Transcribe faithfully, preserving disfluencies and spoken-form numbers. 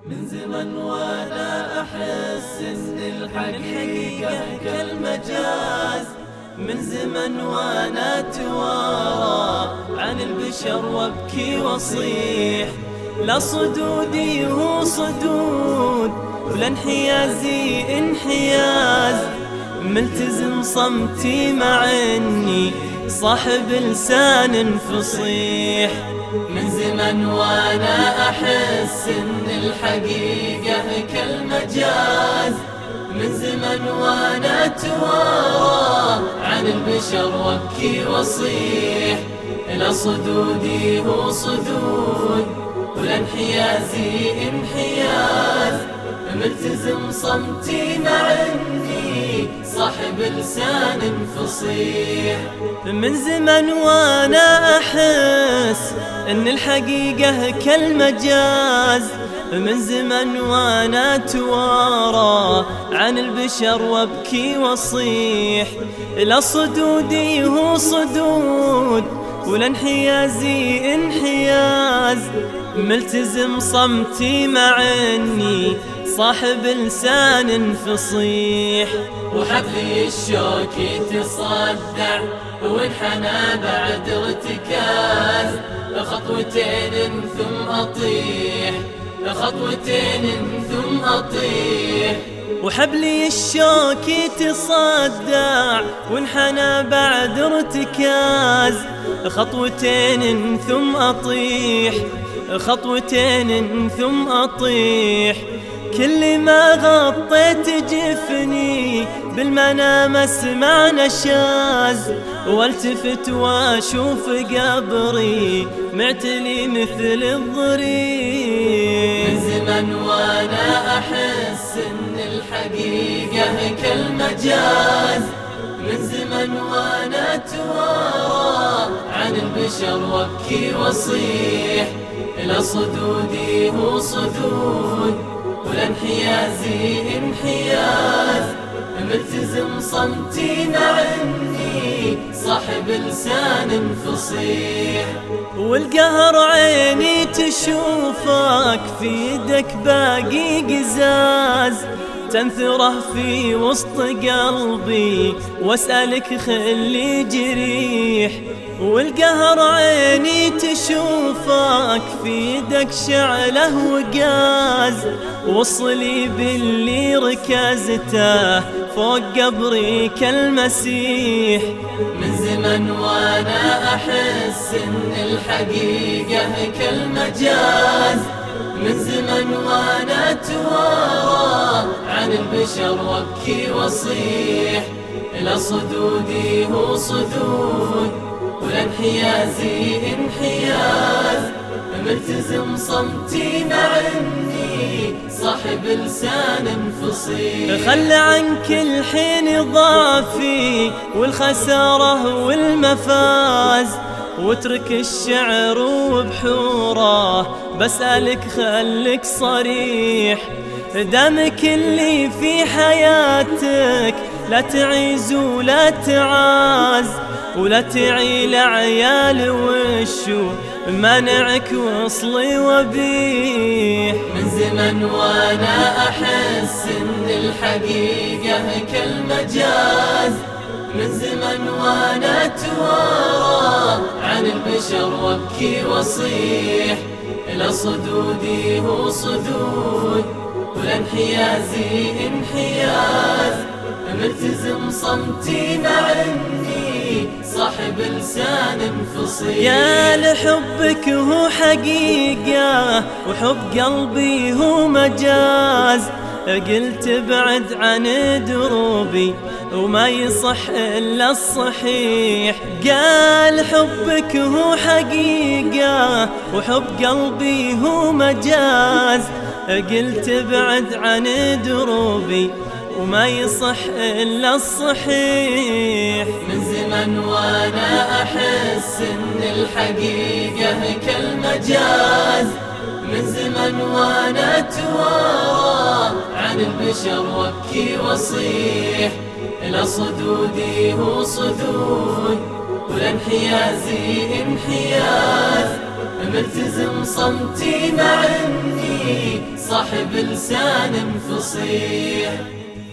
من زمن وانا احس ان الحقيقة كالمجاز، من زمن وانا اتوارى عن البشر وابكي واصيح، لا صدودي هو صدود ولا انحيازي انحياز، ملتزم صمتي مع اني صاحب لسان فصيح. من زمن وانا احس ان الحقيقة كالمجاز، من زمن وانا اتوارى عن البشر وابكي واصيح، لا صدودي هو صدود ولا انحيازي انحياز، ملتزم صمتي مع اني صاحب لسان فصيح. من زمن وانا احس ان الحقيقة كالمجاز، من زمن وانا اتوارى عن البشر وابكي واصيح، لا صدودي هو صدود ولا انحيازي انحياز، ملتزم صمتي مع اني صاحب لسان فصيح. وحبلي الشوك يتصدع وانحنى بعد ارتكاز، خطوتين ثم اطيح، خطوتين ثم اطيح. وحبلي الشوك يتصدع وانحنى بعد ارتكاز، خطوتين ثم اطيح، خطوتين ثم اطيح. كل ما غطيت جفني بالمنام اسمع نشاز، والتفت واشوف قبري معتلي مثل الضريح. من زمن وانا احس ان الحقيقة كالمجاز، من زمن وانا اتوارى عن البشر وابكي واصيح، لا صدودي هو صدود ولا انحيازي انحياز، ملتزم صمتي مع اني صاحب لسان فصيح. والقهر عيني تشوفك في يدك باقي قزاز، تنثره في وسط قلبي واسألك خلي جريح. والقهر عيني تشوفك في يدك شعله وقاز، وصلي باللي ركزته فوق قبري كالمسيح. من زمن وانا احس ان الحقيقة كالمجاز، من زمن وانا اتوارى عن البشر وابكي واصيح، لا صدودي هو صدود ولا انحيازي انحياز، ملتزم صمتي مع اني صاحب لسان فصيح. خل عنك الحين ضعفي والخسارة والمفاز، واترك الشعر وبحوره بسألك خلك صريح. دامك اللي في حياتك لا تعيز ولا تعاز، ولا تعيل عيال وشو منعك وصلي وبيح. من زمن وانا احس ان الحقيقة كالمجاز، من زمن وانا اتوارى عن البشر وابكي واصيح، لا صدودي هو صدود ولا انحيازي انحياز، ملتزم صمتي مع اني صاحب لسان فصيح. يا لحبك هو حقيقة وحب قلبي هو مجاز، قلت ابعد عن دروبي وما يصح إلا الصحيح. قال حبك هو حقيقة وحب قلبي هو مجاز، قلت ابعد عن دروبي وما يصح إلا الصحيح. من زمن وانا احس ان الحقيقة كالمجاز، من زمن وانا اتوارى عن البشر وابكي واصيح، لا صدودي هو صدود ولا انحيازي انحياز، ملتزم صمتي مع اني صح بلسان فصيح